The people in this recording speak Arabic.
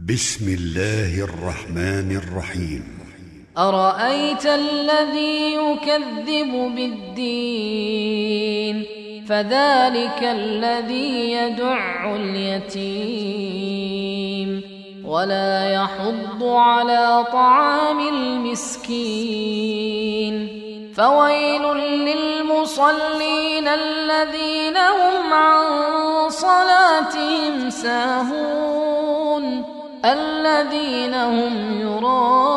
بسم الله الرحمن الرحيم. أرأيت الذي يكذب بالدين فذلك الذي يدع اليتيم ولا يحض على طعام المسكين فويل للمصلين الذين هم عن صلاتهم ساهون الذين هم يراءون